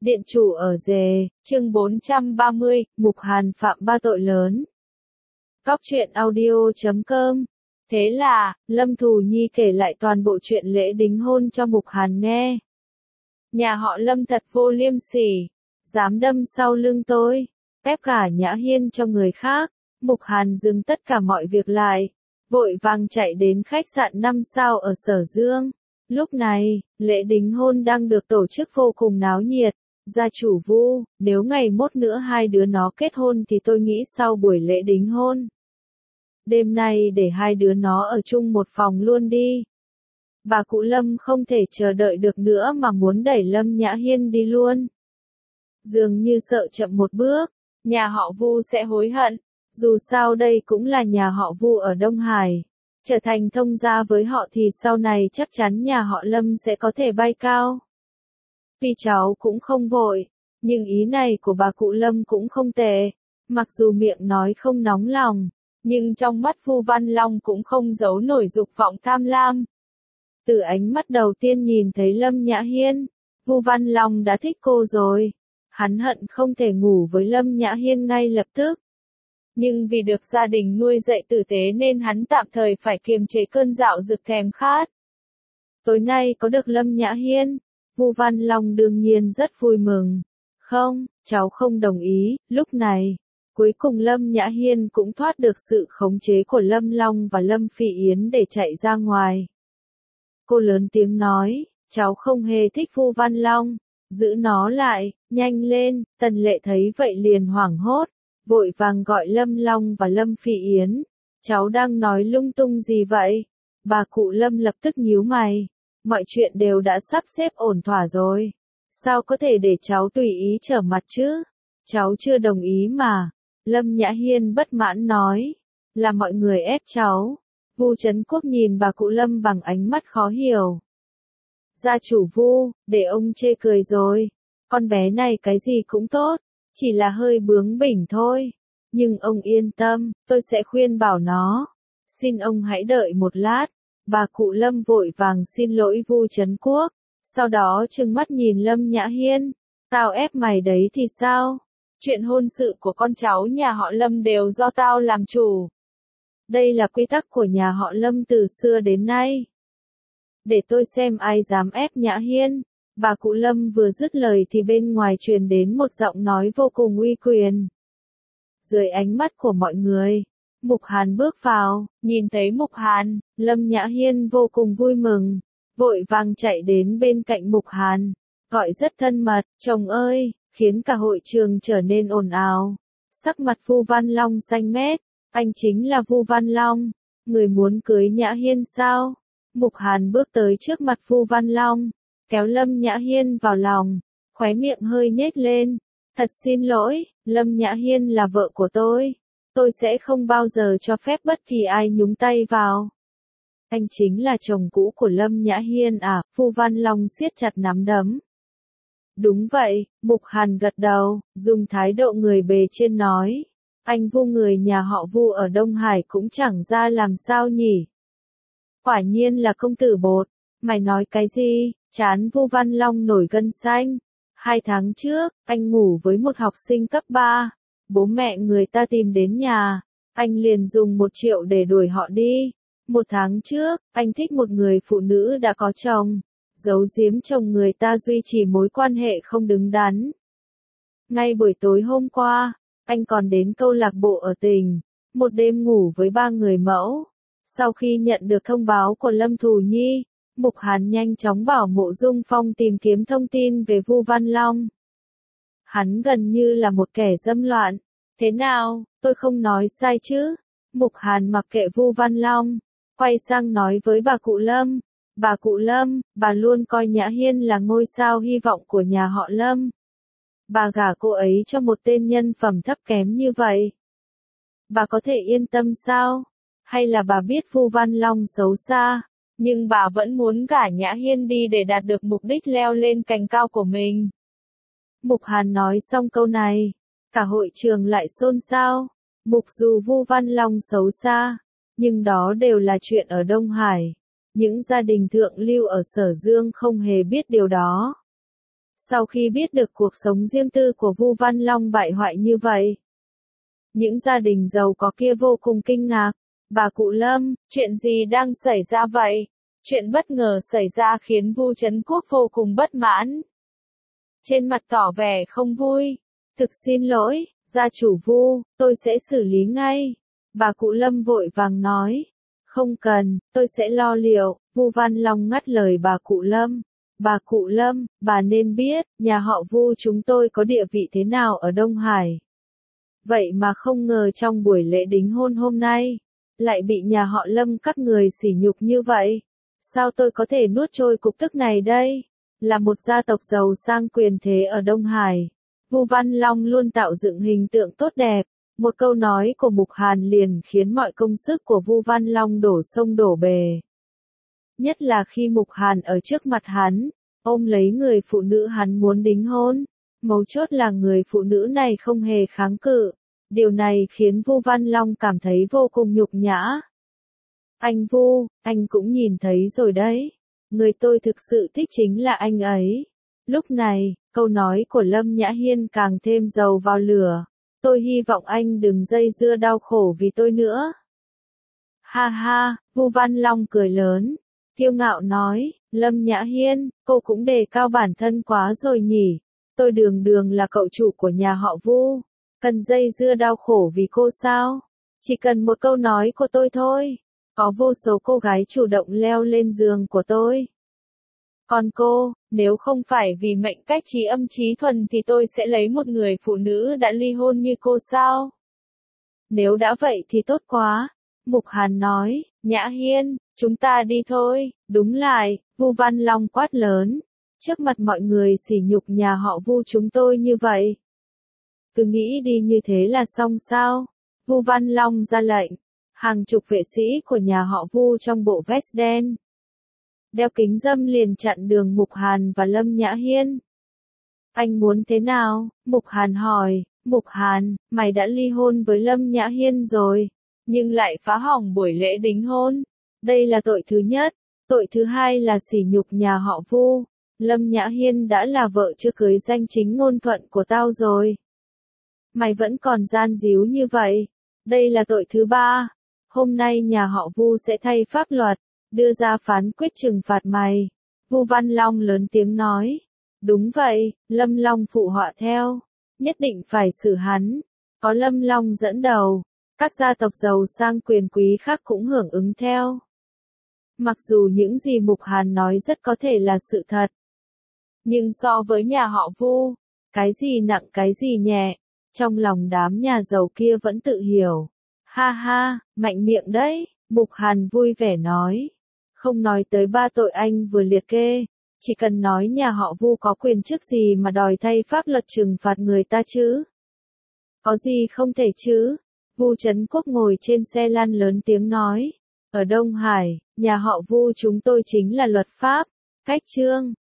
Điện chủ ở Dề, chương 430, Mục Hàn phạm 3 tội lớn. Cóc truyện audio.com. Thế là, Lâm Thù Nhi kể lại toàn bộ chuyện lễ đính hôn cho Mục Hàn nghe. Nhà họ Lâm thật vô liêm sỉ, dám đâm sau lưng tôi, ép cả Nhã Hiên cho người khác. Mục Hàn dừng tất cả mọi việc lại, vội vàng chạy đến khách sạn 5 sao ở Sở Dương. Lúc này, lễ đính hôn đang được tổ chức vô cùng náo nhiệt. Gia chủ Vu, nếu ngày mốt nữa hai đứa nó kết hôn thì tôi nghĩ sau buổi lễ đính hôn, đêm nay để hai đứa nó ở chung một phòng luôn đi. Bà cụ Lâm không thể chờ đợi được nữa mà muốn đẩy Lâm Nhã Hiên đi luôn. Dường như sợ chậm một bước, nhà họ Vu sẽ hối hận. Dù sao đây cũng là nhà họ Vu ở Đông Hải. Trở thành thông gia với họ thì sau này chắc chắn nhà họ Lâm sẽ có thể bay cao. Vì cháu cũng không vội, nhưng ý này của bà cụ Lâm cũng không tệ. Mặc dù miệng nói không nóng lòng, nhưng trong mắt Vu Văn Long cũng không giấu nổi dục vọng tham lam. Từ ánh mắt đầu tiên nhìn thấy Lâm Nhã Hiên, Vu Văn Long đã thích cô rồi. Hắn hận không thể ngủ với Lâm Nhã Hiên ngay lập tức. Nhưng vì được gia đình nuôi dạy tử tế nên hắn tạm thời phải kiềm chế cơn dạo dực thèm khát. Tối nay có được Lâm Nhã Hiên, Vu Văn Long đương nhiên rất vui mừng. Không, cháu không đồng ý. Lúc này, cuối cùng Lâm Nhã Hiên cũng thoát được sự khống chế của Lâm Long và Lâm Phỉ Yến để chạy ra ngoài. Cô lớn tiếng nói, cháu không hề thích Vu Văn Long, giữ nó lại, nhanh lên. Tần Lệ thấy vậy liền hoảng hốt, vội vàng gọi Lâm Long và Lâm Phỉ Yến. Cháu đang nói lung tung gì vậy? Bà cụ Lâm lập tức nhíu mày. Mọi chuyện đều đã sắp xếp ổn thỏa rồi. Sao có thể để cháu tùy ý trở mặt chứ? Cháu chưa đồng ý mà. Lâm Nhã Hiên bất mãn nói. Là mọi người ép cháu. Vu Trấn Quốc nhìn bà cụ Lâm bằng ánh mắt khó hiểu. Gia chủ Vu, để ông chê cười rồi. Con bé này cái gì cũng tốt, chỉ là hơi bướng bỉnh thôi. Nhưng ông yên tâm, tôi sẽ khuyên bảo nó. Xin ông hãy đợi một lát. Bà cụ Lâm vội vàng xin lỗi Vu Trấn Quốc, sau đó trừng mắt nhìn Lâm Nhã Hiên. Tao ép mày đấy thì sao? Chuyện hôn sự của con cháu nhà họ Lâm đều do tao làm chủ. Đây là quy tắc của nhà họ Lâm từ xưa đến nay. Để tôi xem ai dám ép Nhã Hiên. Bà cụ Lâm vừa dứt lời thì bên ngoài truyền đến một giọng nói vô cùng uy quyền. Dưới ánh mắt của mọi người, Mục Hàn bước vào, nhìn thấy Mục Hàn, Lâm Nhã Hiên vô cùng vui mừng, vội vàng chạy đến bên cạnh Mục Hàn, gọi rất thân mật, chồng ơi, khiến cả hội trường trở nên ồn ào. Sắc mặt Vu Văn Long xanh mét, anh chính là Vu Văn Long, người muốn cưới Nhã Hiên sao? Mục Hàn bước tới trước mặt Vu Văn Long, kéo Lâm Nhã Hiên vào lòng, khóe miệng hơi nhếch lên. Thật xin lỗi, Lâm Nhã Hiên là vợ của tôi sẽ không bao giờ cho phép bất kỳ ai nhúng tay vào. Anh chính là chồng cũ của Lâm Nhã Hiên à? Vu Văn Long siết chặt nắm đấm. Đúng vậy, Mục Hàn gật đầu, dùng thái độ người bề trên nói. Anh Vu người nhà họ Vu ở Đông Hải cũng chẳng ra làm sao nhỉ? Quả nhiên là công tử bột. Mày nói cái gì? Trán Vu Văn Long nổi gân xanh. 2 tháng trước, anh ngủ với một học sinh cấp 3. Bố mẹ người ta tìm đến nhà. Anh liền dùng 1 triệu để đuổi họ đi. 1 tháng trước, anh thích một người phụ nữ đã có chồng. Giấu giếm chồng người ta duy trì mối quan hệ không đứng đắn. Ngay buổi tối hôm qua, anh còn đến câu lạc bộ ở tỉnh. Một đêm ngủ với 3 người mẫu. Sau khi nhận được thông báo của Lâm Thù Nhi, Mục Hàn nhanh chóng bảo Mộ Dung Phong tìm kiếm thông tin về Vu Văn Long. Hắn gần như là một kẻ dâm loạn. Thế nào, tôi không nói sai chứ? Mục Hàn mặc kệ Vu Văn Long, quay sang nói với bà cụ Lâm. Bà cụ Lâm, bà luôn coi Nhã Hiên là ngôi sao hy vọng của nhà họ Lâm. Bà gả cô ấy cho một tên nhân phẩm thấp kém như vậy. Bà có thể yên tâm sao? Hay là bà biết Vu Văn Long xấu xa, nhưng bà vẫn muốn gả Nhã Hiên đi để đạt được mục đích leo lên cành cao của mình? Mục Hàn nói xong câu này, cả hội trường lại xôn xao. Dù Vu Văn Long xấu xa, nhưng đó đều là chuyện ở Đông Hải. Những gia đình thượng lưu ở Sở Dương không hề biết điều đó. Sau khi biết được cuộc sống riêng tư của Vu Văn Long bại hoại như vậy, những gia đình giàu có kia vô cùng kinh ngạc. Bà cụ Lâm, chuyện gì đang xảy ra vậy? Chuyện bất ngờ xảy ra khiến Vu Trấn Quốc vô cùng bất mãn. Trên mặt tỏ vẻ không vui. Thực xin lỗi, gia chủ Vu, tôi sẽ xử lý ngay. Bà cụ Lâm vội vàng nói. Không cần, tôi sẽ lo liệu. Vu Văn Long ngắt lời bà cụ Lâm. Bà cụ Lâm, bà nên biết, nhà họ Vu chúng tôi có địa vị thế nào ở Đông Hải. Vậy mà không ngờ trong buổi lễ đính hôn hôm nay, lại bị nhà họ Lâm các người sỉ nhục như vậy. Sao tôi có thể nuốt trôi cục tức này đây? Là một gia tộc giàu sang quyền thế ở Đông Hải, Vu Văn Long luôn tạo dựng hình tượng tốt đẹp. Một câu nói của Mục Hàn liền khiến mọi công sức của Vu Văn Long đổ sông đổ bể. Nhất là khi Mục Hàn ở trước mặt hắn, ôm lấy người phụ nữ hắn muốn đính hôn. Mấu chốt là người phụ nữ này không hề kháng cự. Điều này khiến Vu Văn Long cảm thấy vô cùng nhục nhã. Anh Vu, anh cũng nhìn thấy rồi đấy. Người tôi thực sự thích chính là anh ấy. Lúc này, câu nói của Lâm Nhã Hiên càng thêm dầu vào lửa. Tôi hy vọng anh đừng dây dưa đau khổ vì tôi nữa. Ha ha, Vu Văn Long cười lớn. Kiêu ngạo nói, Lâm Nhã Hiên, cô cũng đề cao bản thân quá rồi nhỉ. Tôi đường đường là cậu chủ của nhà họ Vu. Cần dây dưa đau khổ vì cô sao? Chỉ cần một câu nói của tôi thôi. Có vô số cô gái chủ động leo lên giường của tôi. Còn cô, nếu không phải vì mệnh cách trí âm trí thuần thì tôi sẽ lấy một người phụ nữ đã ly hôn như cô sao? Nếu đã vậy thì tốt quá. Mục Hàn nói, Nhã Hiên, chúng ta đi thôi. Đúng lại, Vu Văn Long quát lớn. Trước mặt mọi người sỉ nhục nhà họ Vu chúng tôi như vậy. Cứ nghĩ đi như thế là xong sao? Vu Văn Long ra lệnh. Hàng chục vệ sĩ của nhà họ Vu trong bộ vest đen, đeo kính râm liền chặn đường Mục Hàn và Lâm Nhã Hiên. Anh muốn thế nào? Mục Hàn hỏi. Mục Hàn, mày đã ly hôn với Lâm Nhã Hiên rồi, nhưng lại phá hỏng buổi lễ đính hôn. Đây là tội thứ nhất. Tội thứ hai là sỉ nhục nhà họ Vu. Lâm Nhã Hiên đã là vợ chưa cưới danh chính ngôn thuận của tao rồi. Mày vẫn còn gian díu như vậy. Đây là tội thứ ba. Hôm nay nhà họ Vu sẽ thay pháp luật, đưa ra phán quyết trừng phạt mày. Vu Văn Long lớn tiếng nói. Đúng vậy, Lâm Long phụ họa theo. Nhất định phải xử hắn. Có Lâm Long dẫn đầu, các gia tộc giàu sang quyền quý khác cũng hưởng ứng theo. Mặc dù những gì Mục Hàn nói rất có thể là sự thật, nhưng so với nhà họ Vu, cái gì nặng cái gì nhẹ, trong lòng đám nhà giàu kia vẫn tự hiểu. Ha ha, mạnh miệng đấy, Mục Hàn vui vẻ nói. Không nói tới ba tội anh vừa liệt kê, chỉ cần nói nhà họ Vu có quyền chức gì mà đòi thay pháp luật trừng phạt người ta chứ. Có gì không thể chứ. Vu Trấn Quốc ngồi trên xe lăn lớn tiếng nói. Ở Đông Hải, nhà họ Vu chúng tôi chính là luật pháp, cách chương.